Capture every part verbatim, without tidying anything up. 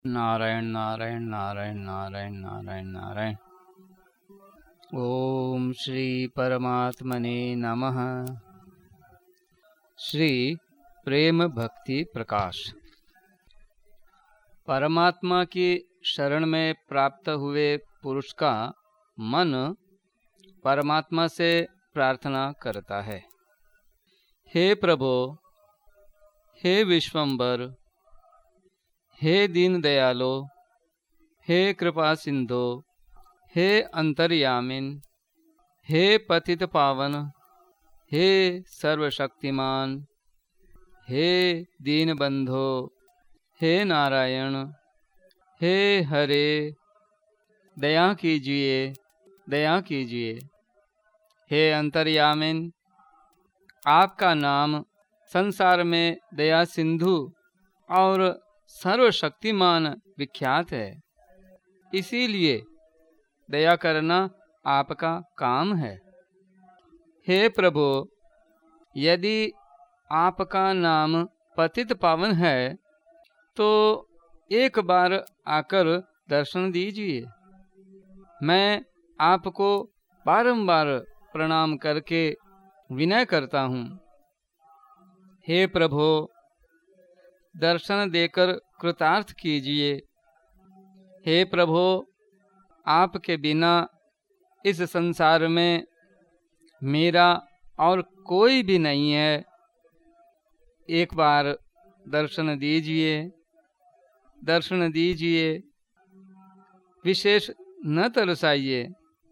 नारायण नारायण नारायण नारायण नारायण नारायण। ओम श्री परमात्मने नमः। श्री प्रेम भक्ति प्रकाश। परमात्मा की शरण में प्राप्त हुए पुरुष का मन परमात्मा से प्रार्थना करता है, हे प्रभो, हे विश्वंबर, हे दीन दयालो, हे कृपा सिंधो, हे अंतर्यामिन, हे पतित पावन, हे सर्वशक्तिमान, हे दीन बंधो, हे नारायण, हे हरे, दया कीजिए, दया कीजिए। हे अंतर्यामिन, आपका नाम संसार में दया सिंधु और सर्वशक्तिमान विख्यात है, इसीलिए दया करना आपका काम है। हे प्रभु, यदि आपका नाम पतित पावन है तो एक बार आकर दर्शन दीजिए। मैं आपको बारंबार प्रणाम करके विनय करता हूँ। हे प्रभु, दर्शन देकर कृतार्थ कीजिए। हे प्रभु, आपके बिना इस संसार में मेरा और कोई भी नहीं है। एक बार दर्शन दीजिए, दर्शन दीजिए, विशेष न तरसाइए।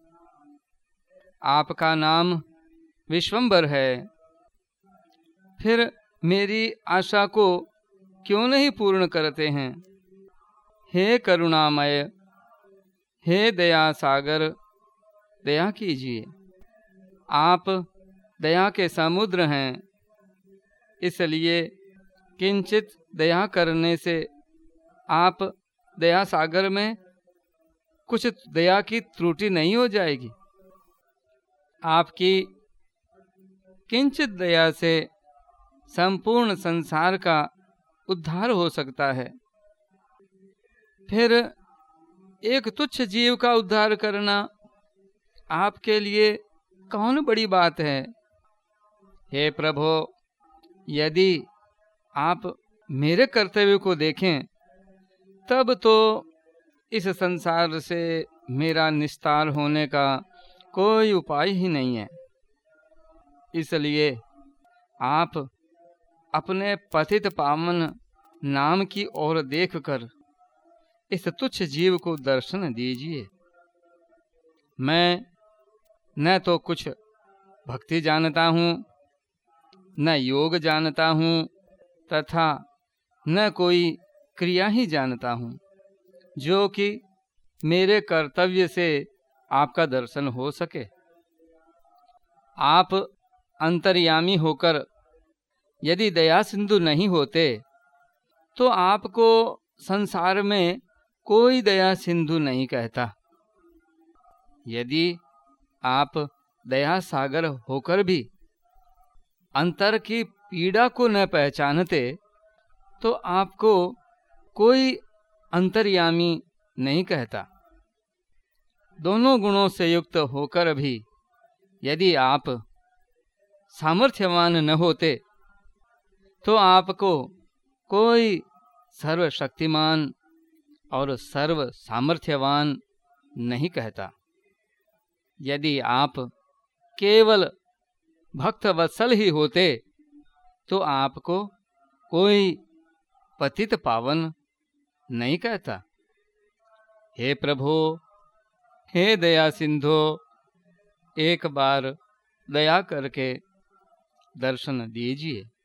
आपका नाम विश्वंबर है, फिर मेरी आशा को क्यों नहीं पूर्ण करते हैं? हे करुणामय, हे दया सागर, दया कीजिए। आप दया के समुद्र हैं, इसलिए किंचित दया करने से आप दया सागर में कुछ दया की त्रुटि नहीं हो जाएगी। आपकी किंचित दया से संपूर्ण संसार का उद्धार हो सकता है। फिर एक तुच्छ जीव का उद्धार करना आपके लिए कौन बड़ी बात है? हे प्रभु, यदि आप मेरे कर्तव्य को देखें तब तो इस संसार से मेरा निस्तार होने का कोई उपाय ही नहीं है। इसलिए आप अपने पतित पावन नाम की ओर देखकर इस तुच्छ जीव को दर्शन दीजिए। मैं न तो कुछ भक्ति जानता हूँ, न योग जानता हूँ, तथा न कोई क्रिया ही जानता हूँ जो कि मेरे कर्तव्य से आपका दर्शन हो सके। आप अंतर्यामी होकर यदि दया सिंधु नहीं होते तो आपको संसार में कोई दया सिंधु नहीं कहता। यदि आप दया सागर होकर भी अंतर की पीड़ा को न पहचानते तो आपको कोई अंतर्यामी नहीं कहता। दोनों गुणों से युक्त होकर भी यदि आप सामर्थ्यवान न होते तो आपको कोई सर्वशक्तिमान और सर्व सामर्थ्यवान नहीं कहता। यदि आप केवल भक्त वत्सल ही होते तो आपको कोई पतित पावन नहीं कहता। हे प्रभु, हे दया सिंधो, एक बार दया करके दर्शन दीजिए।